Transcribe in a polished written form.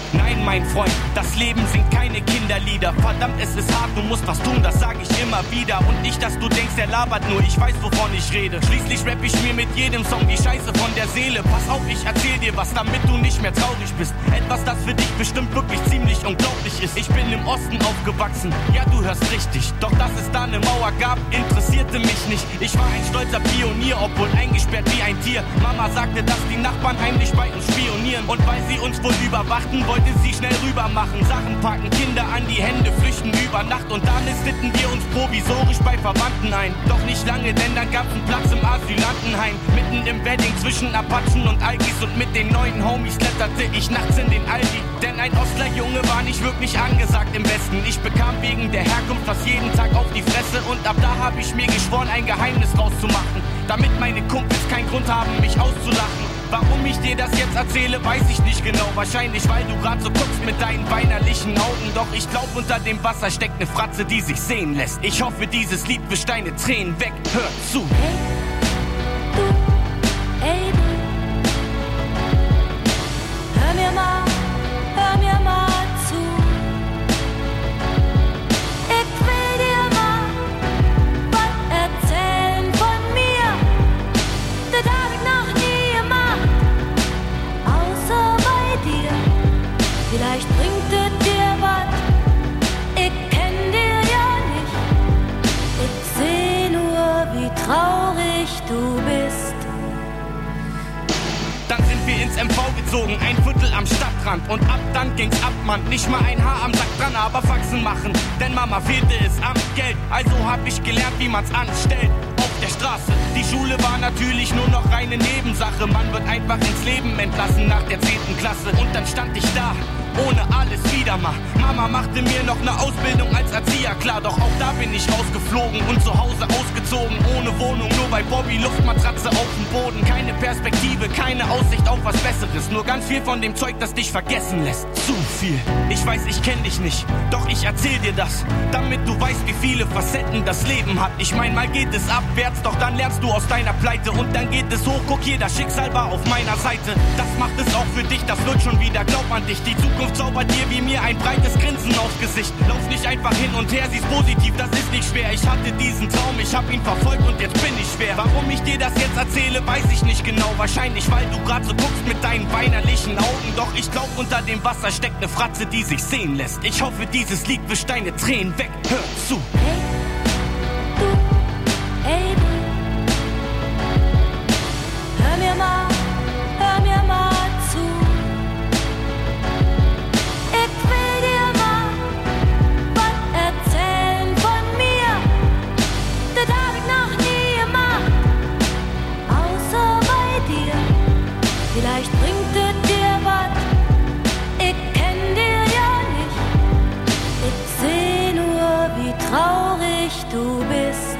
Nein, mein Freund, das Leben sind keine Kinderlieder. Verdammt, es ist hart, du musst was tun, das sag ich immer wieder. Und nicht, dass du denkst, er labert nur, ich weiß, wovon ich rede. Schließlich rapp ich mir mit jedem Song die Scheiße von der Seele. Pass auf, ich erzähl dir was, damit du nicht mehr traurig bist. Etwas, das für dich bestimmt wirklich ziemlich unglaublich ist. Ich bin im Osten aufgewachsen, ja, du hörst richtig. Doch dass es da eine Mauer gab, interessierte mich nicht. Ich war ein stolzer Pionier, obwohl eingesperrt wie ein Tier. Mama sagte, dass die Nachbarn heimlich bei uns spionieren. Und weil sie uns wohl überwachten, wollte sie schnell rüber machen. Sachen packen, Kinder an die Hände, flüchten über Nacht. Und dann listeten wir uns provisorisch bei Verwandten ein. Doch nicht lange, denn dann gab's einen Platz im Asylantenheim. Mitten im Wedding zwischen Apachen und Alkis. Und mit den neuen Homies kletterte ich nachts in den Aldi. Denn ein Ostlerjunge war nicht wirklich angesagt im Westen. Ich bekam wegen der Herkunft fast jeden Tag auf die Fresse. Und ab da hab ich mir geschworen, ein Geheimnis rauszumachen. Damit meine Kumpels keinen Grund haben, mich auszulachen. Warum ich dir das jetzt erzähle, weiß ich nicht genau. Wahrscheinlich, weil du grad so guckst mit deinen weinerlichen Augen. Doch ich glaub, unter dem Wasser steckt ne Fratze, die sich sehen lässt. Ich hoffe, dieses Lied wischt deine Tränen weg. Hör zu. Hey, du. Hör mir mal zu. Ich will dir mal was erzählen von mir. Das hab ich noch nie gemacht, außer bei dir. Vielleicht bringt es dir was, ich kenn dir ja nicht. Ich seh nur, wie traurig du bist. Dann sind wir ins MV gezogen, ein Viertel am Stadtrand. Und ab dann ging's ab, Mann. Nicht mal ein Haar am Sack dran, aber Faxen machen. Denn Mama fehlte es am Geld. Also hab ich gelernt, wie man's anstellt. Auf der Straße. Die Schule war natürlich nur noch reine Nebensache. Man wird einfach ins Leben entlassen nach der 10. Klasse. Und dann stand ich da, ohne alles wieder mal. Mama machte mir noch ne Ausbildung als Erzieher, klar. Doch auch da bin ich rausgeflogen und zu Hause ausgezogen. Ohne Wohnung, nur bei Bobby, Luftmatratze auf dem Boden. Keine Perspektive, keine Aussicht auf was Besseres. Nur ganz viel von dem Zeug, das dich vergessen lässt. Zu viel. Ich weiß, ich kenn dich nicht, doch ich erzähl dir das, damit du weißt, wie viele Facetten das Leben hat. Ich mein, mal geht es abwärts, doch dann lernst du aus deiner Pleite. Und dann geht es hoch, guck, jeder Schicksal war auf meiner Seite. Das macht es auch für dich, das wird schon wieder, glaub an dich. Die Zukunft zaubert dir wie mir ein breites Grinsen aufs Gesicht. Lauf nicht einfach hin und her, sieh's positiv, das ist nicht schwer. Ich hatte diesen Traum, ich hab ihn verfolgt und jetzt bin ich schwer. Warum ich dir das jetzt erzähle, weiß ich nicht genau. Wahrscheinlich, weil du grad so guckst mit deinen weinerlichen Augen. Doch ich glaub, unter dem Wasser steckt ne Fratze, die sich sehen lässt. Ich hoffe, dieses Lied wischt deine Tränen weg. Hör zu. Hey, du. Hör mir mal zu. Ich will dir mal was erzählen von mir. Das hab ich noch nie gemacht, außer bei dir. Vielleicht bringt es dir was, ich kenn dir ja nicht. Ich seh nur, wie traurig du bist.